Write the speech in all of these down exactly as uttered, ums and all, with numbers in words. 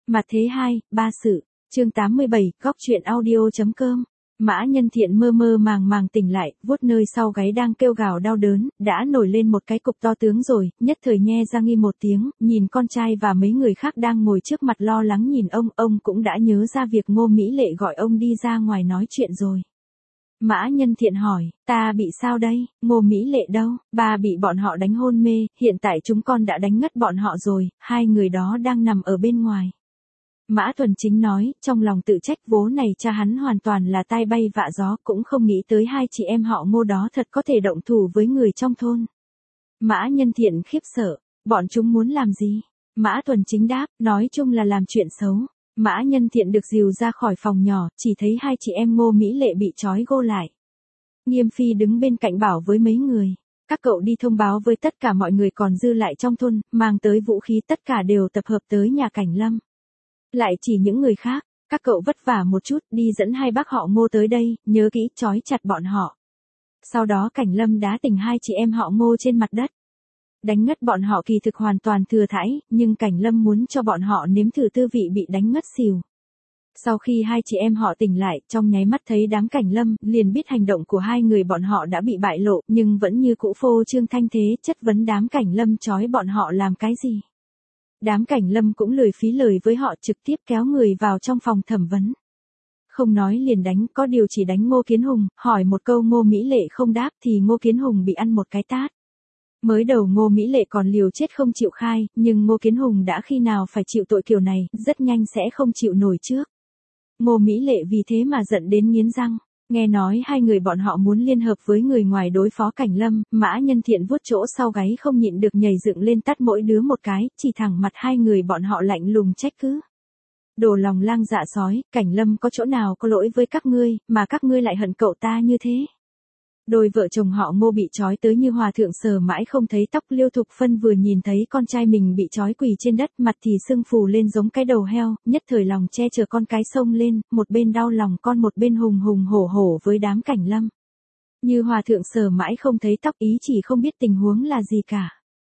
Mặt thế hai, ba sự, chương tám mươi bảy, góc truyện audio chấm com. Mã Nhân Thiện mơ mơ màng màng tỉnh lại, vuốt nơi sau gáy đang kêu gào đau đớn, đã nổi lên một cái cục to tướng rồi, nhất thời nhe ra nghi một tiếng, nhìn con trai và mấy người khác đang ngồi trước mặt lo lắng nhìn ông, ông cũng đã nhớ ra việc Ngô Mỹ Lệ gọi ông đi ra ngoài nói chuyện rồi. Mã Nhân Thiện hỏi, ta bị sao đây, Ngô Mỹ Lệ đâu, ba bị bọn họ đánh hôn mê, hiện tại chúng con đã đánh ngất bọn họ rồi, hai người đó đang nằm ở bên ngoài. Mã Thuần Chính nói, trong lòng tự trách vố này cha hắn hoàn toàn là tai bay vạ gió, cũng không nghĩ tới hai chị em họ Ngô đó thật có thể động thủ với người trong thôn. Mã Nhân Thiện khiếp sợ, bọn chúng muốn làm gì? Mã Thuần Chính đáp, nói chung là làm chuyện xấu. Mã Nhân Thiện được dìu ra khỏi phòng nhỏ, chỉ thấy hai chị em Ngô Mỹ Lệ bị trói gô lại. Nghiêm Phi đứng bên cạnh bảo với mấy người, các cậu đi thông báo với tất cả mọi người còn dư lại trong thôn, mang tới vũ khí tất cả đều tập hợp tới nhà Cảnh Lâm. Lại chỉ những người khác, các cậu vất vả một chút, đi dẫn hai bác họ Ngô tới đây, nhớ kỹ trói chặt bọn họ. Sau đó Cảnh Lâm đá tỉnh hai chị em họ Ngô trên mặt đất. Đánh ngất bọn họ kỳ thực hoàn toàn thừa thãi, nhưng Cảnh Lâm muốn cho bọn họ nếm thử tư vị bị đánh ngất xỉu. Sau khi hai chị em họ tỉnh lại, trong nháy mắt thấy đám Cảnh Lâm, liền biết hành động của hai người bọn họ đã bị bại lộ, nhưng vẫn như cũ phô trương thanh thế, chất vấn đám Cảnh Lâm trói bọn họ làm cái gì. Đám Cảnh Lâm cũng lười phí lời với họ, trực tiếp kéo người vào trong phòng thẩm vấn. Không nói liền đánh, có điều chỉ đánh Ngô Kiến Hùng, hỏi một câu Ngô Mỹ Lệ không đáp thì Ngô Kiến Hùng bị ăn một cái tát. Mới đầu Ngô Mỹ Lệ còn liều chết không chịu khai, nhưng Ngô Kiến Hùng đã khi nào phải chịu tội kiểu này, rất nhanh sẽ không chịu nổi trước. Ngô Mỹ Lệ vì thế mà giận đến nghiến răng. Nghe nói hai người bọn họ muốn liên hợp với người ngoài đối phó Cảnh Lâm, Mã Nhân Thiện vuốt chỗ sau gáy không nhịn được nhảy dựng lên tát mỗi đứa một cái, chỉ thẳng mặt hai người bọn họ lạnh lùng trách cứ. Đồ lòng lang dạ sói, Cảnh Lâm có chỗ nào có lỗi với các ngươi, mà các ngươi lại hận cậu ta như thế. Đôi vợ chồng họ Ngô bị trói tới như hòa thượng sờ mãi không thấy tóc. Liêu Thục Phân vừa nhìn thấy con trai mình bị trói quỳ trên đất, mặt thì sưng phù lên giống cái đầu heo, nhất thời lòng che chở con cái xông lên, một bên đau lòng con một bên hùng hùng hổ hổ với đám Cảnh Lâm. Như hòa thượng sờ mãi không thấy tóc, ý chỉ không biết tình huống là gì cả.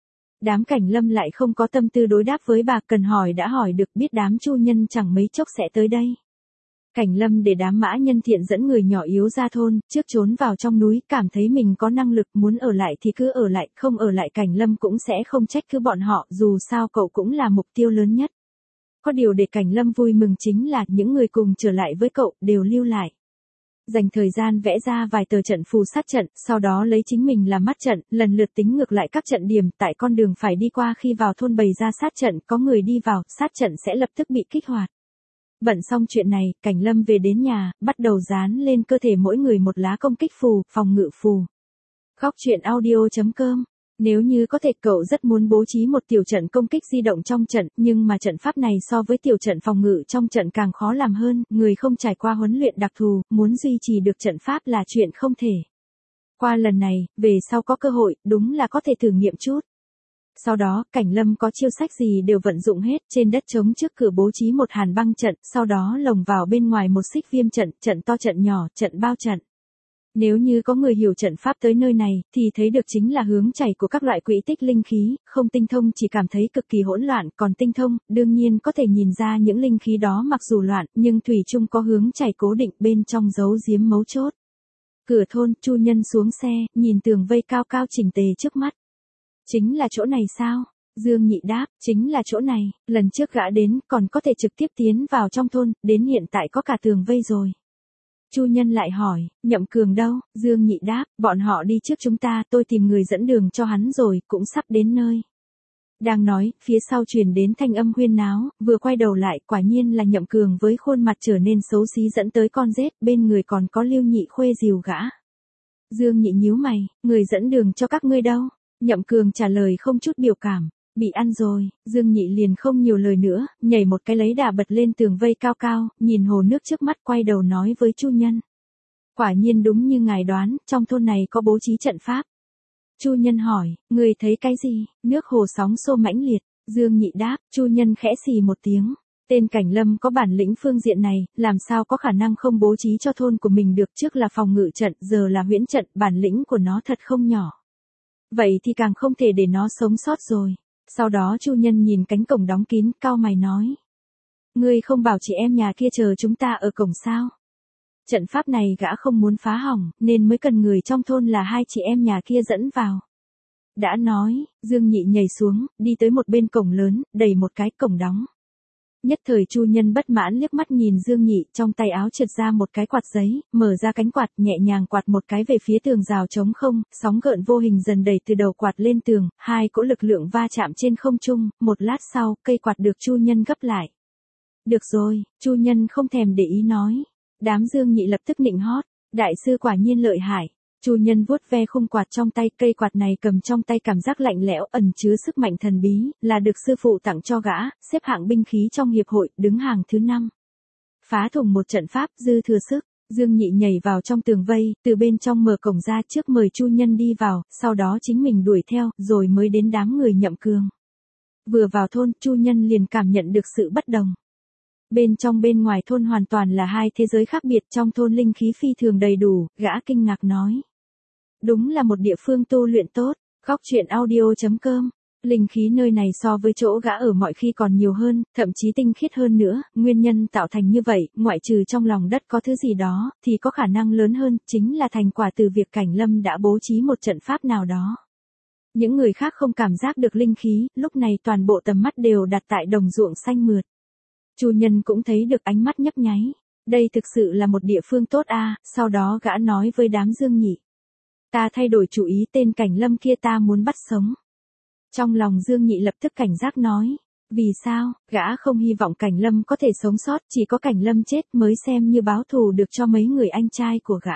Đám Cảnh Lâm lại không có tâm tư đối đáp với bà, cần hỏi đã hỏi được, biết đám Chu Nhân chẳng mấy chốc sẽ tới đây. Cảnh Lâm để đám Mã Nhân Thiện dẫn người nhỏ yếu ra thôn, trước trốn vào trong núi, cảm thấy mình có năng lực, muốn ở lại thì cứ ở lại, không ở lại Cảnh Lâm cũng sẽ không trách cứ bọn họ, dù sao cậu cũng là mục tiêu lớn nhất. Có điều để Cảnh Lâm vui mừng chính là, những người cùng trở lại với cậu, đều lưu lại. Dành thời gian vẽ ra vài tờ trận phù sát trận, sau đó lấy chính mình làm mắt trận, lần lượt tính ngược lại các trận điểm, tại con đường phải đi qua khi vào thôn bày ra sát trận, có người đi vào, sát trận sẽ lập tức bị kích hoạt. Bận xong chuyện này, Cảnh Lâm về đến nhà, bắt đầu dán lên cơ thể mỗi người một lá công kích phù, phòng ngự phù. Góc truyện audio chấm com. Nếu như có thể, cậu rất muốn bố trí một tiểu trận công kích di động trong trận, nhưng mà trận pháp này so với tiểu trận phòng ngự trong trận càng khó làm hơn, người không trải qua huấn luyện đặc thù, muốn duy trì được trận pháp là chuyện không thể. Qua lần này, về sau có cơ hội, đúng là có thể thử nghiệm chút. Sau đó, Cảnh Lâm có chiêu sách gì đều vận dụng hết, trên đất trống trước cửa bố trí một hàn băng trận, sau đó lồng vào bên ngoài một xích viêm trận, trận to trận nhỏ, trận bao trận. Nếu như có người hiểu trận pháp tới nơi này, thì thấy được chính là hướng chảy của các loại quỹ tích linh khí, không tinh thông chỉ cảm thấy cực kỳ hỗn loạn, còn tinh thông, đương nhiên có thể nhìn ra những linh khí đó mặc dù loạn, nhưng thủy chung có hướng chảy cố định, bên trong giấu giếm mấu chốt. Cửa thôn, Chu Nhân xuống xe, nhìn tường vây cao cao chỉnh tề trước mắt. Chính là chỗ này sao? Dương Nhị đáp, chính là chỗ này, lần trước gã đến, còn có thể trực tiếp tiến vào trong thôn, đến hiện tại có cả tường vây rồi. Chu Nhân lại hỏi, Nhậm Cường đâu? Dương Nhị đáp, bọn họ đi trước chúng ta, tôi tìm người dẫn đường cho hắn rồi, cũng sắp đến nơi. Đang nói, phía sau truyền đến thanh âm huyên náo, vừa quay đầu lại, quả nhiên là Nhậm Cường với khuôn mặt trở nên xấu xí dẫn tới con rết, bên người còn có Lưu Nhị khuê dìu gã. Dương Nhị nhíu mày, người dẫn đường cho các ngươi đâu? Nhậm Cường trả lời không chút biểu cảm, bị ăn rồi. Dương Nhị liền không nhiều lời nữa, nhảy một cái lấy đà bật lên tường vây cao cao, nhìn hồ nước trước mắt quay đầu nói với Chu Nhân. Quả nhiên đúng như ngài đoán, trong thôn này có bố trí trận pháp. Chu Nhân hỏi, người thấy cái gì? Nước hồ sóng xô mãnh liệt. Dương Nhị đáp, Chu Nhân khẽ xì một tiếng. Tên Cảnh Lâm có bản lĩnh phương diện này, làm sao có khả năng không bố trí cho thôn của mình được, trước là phòng ngự trận, giờ là huyễn trận, bản lĩnh của nó thật không nhỏ. Vậy thì càng không thể để nó sống sót rồi. Sau đó Chu Nhân nhìn cánh cổng đóng kín, cau mày nói. Ngươi không bảo chị em nhà kia chờ chúng ta ở cổng sao? Trận pháp này gã không muốn phá hỏng, nên mới cần người trong thôn là hai chị em nhà kia dẫn vào. Đã nói, Dương Nhị nhảy xuống, đi tới một bên cổng lớn, đẩy một cái cổng đóng. Nhất thời Chu Nhân bất mãn liếc mắt nhìn Dương Nhị, trong tay áo trượt ra một cái quạt giấy, mở ra cánh quạt, nhẹ nhàng quạt một cái về phía tường rào trống không, sóng gợn vô hình dần đẩy từ đầu quạt lên tường, hai cỗ lực lượng va chạm trên không trung, một lát sau, cây quạt được Chu Nhân gấp lại. Được rồi, Chu Nhân không thèm để ý nói. Đám Dương Nhị lập tức nịnh hót, đại sư quả nhiên lợi hại. Chu Nhân vuốt ve khung quạt trong tay, cây quạt này cầm trong tay cảm giác lạnh lẽo ẩn chứa sức mạnh thần bí, là được sư phụ tặng cho gã, xếp hạng binh khí trong hiệp hội, đứng hàng thứ năm. Phá thủng một trận pháp, dư thừa sức, Dương Nhị nhảy vào trong tường vây, từ bên trong mở cổng ra trước mời Chu Nhân đi vào, sau đó chính mình đuổi theo, rồi mới đến đám người Nhậm Cường. Vừa vào thôn, Chu Nhân liền cảm nhận được sự bất đồng. Bên trong bên ngoài thôn hoàn toàn là hai thế giới khác biệt, trong thôn linh khí phi thường đầy đủ, gã kinh ngạc nói. Đúng là một địa phương tu luyện tốt, góc truyện audio chấm com. Linh khí nơi này so với chỗ gã ở mọi khi còn nhiều hơn, thậm chí tinh khiết hơn nữa, nguyên nhân tạo thành như vậy, ngoại trừ trong lòng đất có thứ gì đó, thì có khả năng lớn hơn, chính là thành quả từ việc Cảnh Lâm đã bố trí một trận pháp nào đó. Những người khác không cảm giác được linh khí, lúc này toàn bộ tầm mắt đều đặt tại đồng ruộng xanh mượt. Chu Nhân cũng thấy được ánh mắt nhấp nháy. Đây thực sự là một địa phương tốt a. Sau đó gã nói với đám Dương Nhị. Ta thay đổi chủ ý, tên Cảnh Lâm kia ta muốn bắt sống. Trong lòng Dương Nhị lập tức cảnh giác nói. Vì sao, gã không hy vọng Cảnh Lâm có thể sống sót, chỉ có Cảnh Lâm chết mới xem như báo thù được cho mấy người anh trai của gã.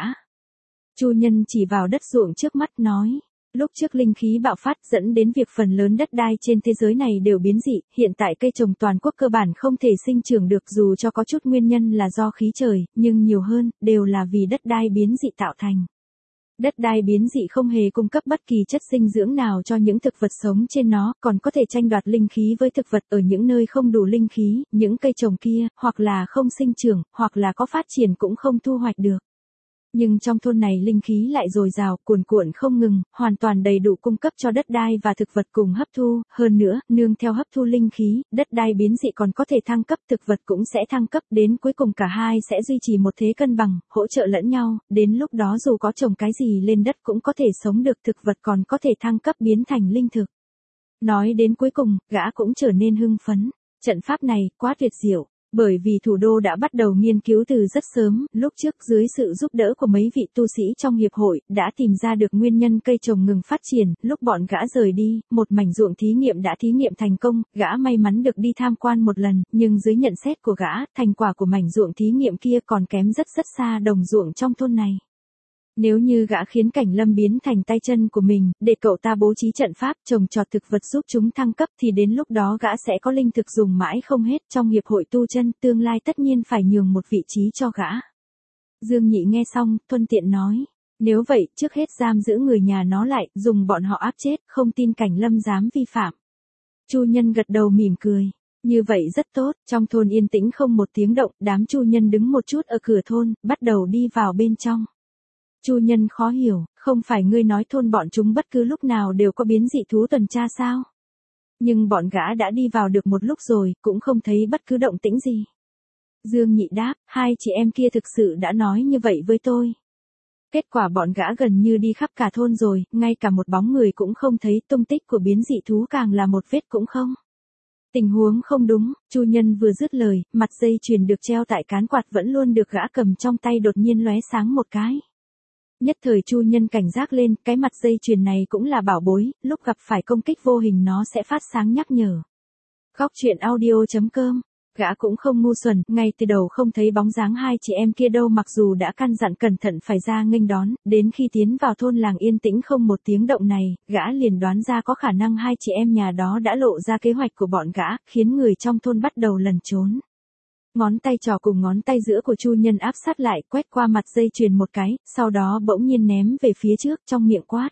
Chu Nhân chỉ vào đất ruộng trước mắt nói. Lúc trước linh khí bạo phát dẫn đến việc phần lớn đất đai trên thế giới này đều biến dị, hiện tại cây trồng toàn quốc cơ bản không thể sinh trưởng được dù cho có chút nguyên nhân là do khí trời, nhưng nhiều hơn, đều là vì đất đai biến dị tạo thành. Đất đai biến dị không hề cung cấp bất kỳ chất dinh dưỡng nào cho những thực vật sống trên nó, còn có thể tranh đoạt linh khí với thực vật ở những nơi không đủ linh khí, những cây trồng kia, hoặc là không sinh trưởng, hoặc là có phát triển cũng không thu hoạch được. Nhưng trong thôn này linh khí lại dồi dào, cuồn cuộn không ngừng, hoàn toàn đầy đủ cung cấp cho đất đai và thực vật cùng hấp thu, hơn nữa, nương theo hấp thu linh khí, đất đai biến dị còn có thể thăng cấp, thực vật cũng sẽ thăng cấp, đến cuối cùng cả hai sẽ duy trì một thế cân bằng, hỗ trợ lẫn nhau, đến lúc đó dù có trồng cái gì lên đất cũng có thể sống được, thực vật còn có thể thăng cấp biến thành linh thực. Nói đến cuối cùng, gã cũng trở nên hưng phấn, trận pháp này, quá tuyệt diệu. Bởi vì thủ đô đã bắt đầu nghiên cứu từ rất sớm, lúc trước dưới sự giúp đỡ của mấy vị tu sĩ trong hiệp hội, đã tìm ra được nguyên nhân cây trồng ngừng phát triển, lúc bọn gã rời đi, một mảnh ruộng thí nghiệm đã thí nghiệm thành công, gã may mắn được đi tham quan một lần, nhưng dưới nhận xét của gã, thành quả của mảnh ruộng thí nghiệm kia còn kém rất rất xa đồng ruộng trong thôn này. Nếu như gã khiến Cảnh Lâm biến thành tay chân của mình, để cậu ta bố trí trận pháp trồng trọt thực vật giúp chúng thăng cấp thì đến lúc đó gã sẽ có linh thực dùng mãi không hết, trong hiệp hội tu chân tương lai tất nhiên phải nhường một vị trí cho gã. Dương Nhị nghe xong, thuận tiện nói, nếu vậy trước hết giam giữ người nhà nó lại, dùng bọn họ áp chết, không tin Cảnh Lâm dám vi phạm. Chu Nhân gật đầu mỉm cười. Như vậy rất tốt, trong thôn yên tĩnh không một tiếng động, đám Chu Nhân đứng một chút ở cửa thôn, bắt đầu đi vào bên trong. Chu Nhân khó hiểu, không phải ngươi nói thôn bọn chúng bất cứ lúc nào đều có biến dị thú tuần tra sao? Nhưng bọn gã đã đi vào được một lúc rồi, cũng không thấy bất cứ động tĩnh gì. Dương Nhị đáp, hai chị em kia thực sự đã nói như vậy với tôi. Kết quả bọn gã gần như đi khắp cả thôn rồi, ngay cả một bóng người cũng không thấy, tung tích của biến dị thú càng là một vết cũng không. Tình huống không đúng, Chu Nhân vừa dứt lời, mặt dây chuyền được treo tại cán quạt vẫn luôn được gã cầm trong tay đột nhiên lóe sáng một cái. Nhất thời Chu Nhân cảnh giác lên, cái mặt dây chuyền này cũng là bảo bối, lúc gặp phải công kích vô hình nó sẽ phát sáng nhắc nhở. Góc truyện audio chấm com, gã cũng không ngu xuẩn, ngay từ đầu không thấy bóng dáng hai chị em kia đâu, mặc dù đã căn dặn cẩn thận phải ra nghênh đón, đến khi tiến vào thôn làng yên tĩnh không một tiếng động này, gã liền đoán ra có khả năng hai chị em nhà đó đã lộ ra kế hoạch của bọn gã, khiến người trong thôn bắt đầu lẩn trốn. Ngón tay trỏ cùng ngón tay giữa của Chu Nhân áp sát lại, quét qua mặt dây chuyền một cái, sau đó bỗng nhiên ném về phía trước, trong miệng quát.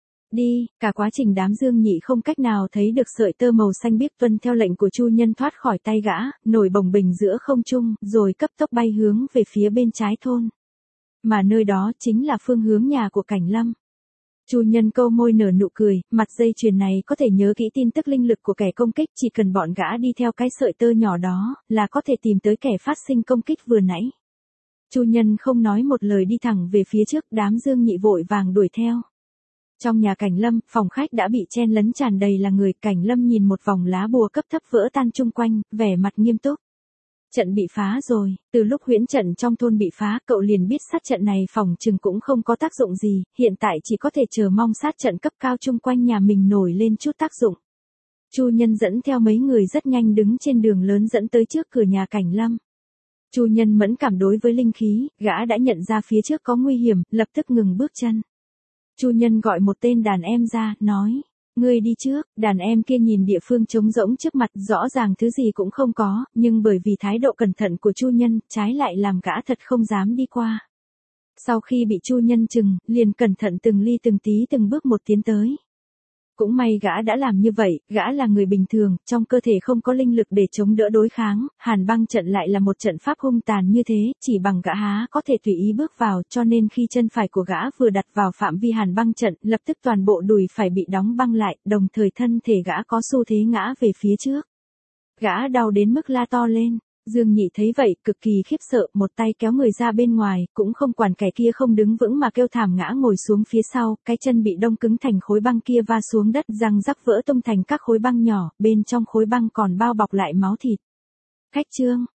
Đi, cả quá trình đám Dương Nhị không cách nào thấy được sợi tơ màu xanh biếc tuân theo lệnh của Chu Nhân thoát khỏi tay gã, nổi bồng bềnh giữa không trung, rồi cấp tốc bay hướng về phía bên trái thôn. Mà nơi đó chính là phương hướng nhà của Cảnh Lâm. Chu Nhân câu môi nở nụ cười, mặt dây chuyền này có thể nhớ kỹ tin tức linh lực của kẻ công kích, chỉ cần bọn gã đi theo cái sợi tơ nhỏ đó, là có thể tìm tới kẻ phát sinh công kích vừa nãy. Chu Nhân không nói một lời đi thẳng về phía trước, đám Dương Nhị vội vàng đuổi theo. Trong nhà Cảnh Lâm, phòng khách đã bị chen lấn tràn đầy là người. Cảnh Lâm nhìn một vòng lá bùa cấp thấp vỡ tan chung quanh, vẻ mặt nghiêm túc. Trận bị phá rồi, từ lúc huyễn trận trong thôn bị phá, cậu liền biết sát trận này phòng chừng cũng không có tác dụng gì, hiện tại chỉ có thể chờ mong sát trận cấp cao chung quanh nhà mình nổi lên chút tác dụng. Chu Nhân dẫn theo mấy người rất nhanh đứng trên đường lớn dẫn tới trước cửa nhà Cảnh Lâm. Chu Nhân mẫn cảm đối với linh khí, gã đã nhận ra phía trước có nguy hiểm, lập tức ngừng bước chân. Chu Nhân gọi một tên đàn em ra, nói, ngươi đi trước. Đàn em kia nhìn địa phương trống rỗng trước mặt, rõ ràng thứ gì cũng không có, nhưng bởi vì thái độ cẩn thận của Chu Nhân, trái lại làm gã thật không dám đi qua. Sau khi bị Chu Nhân chừng, liền cẩn thận từng ly từng tí từng bước một tiến tới. Cũng may gã đã làm như vậy, gã là người bình thường, trong cơ thể không có linh lực để chống đỡ đối kháng, Hàn Băng trận lại là một trận pháp hung tàn như thế, chỉ bằng gã há có thể tùy ý bước vào, cho nên khi chân phải của gã vừa đặt vào phạm vi Hàn Băng trận, lập tức toàn bộ đùi phải bị đóng băng lại, đồng thời thân thể gã có xu thế ngã về phía trước. Gã đau đến mức la to lên. Dương Nhị thấy vậy, cực kỳ khiếp sợ, một tay kéo người ra bên ngoài, cũng không quản kẻ kia không đứng vững mà kêu thảm ngã ngồi xuống phía sau, cái chân bị đông cứng thành khối băng kia va xuống đất, răng rắc vỡ tung thành các khối băng nhỏ, bên trong khối băng còn bao bọc lại máu thịt. Khách Trương,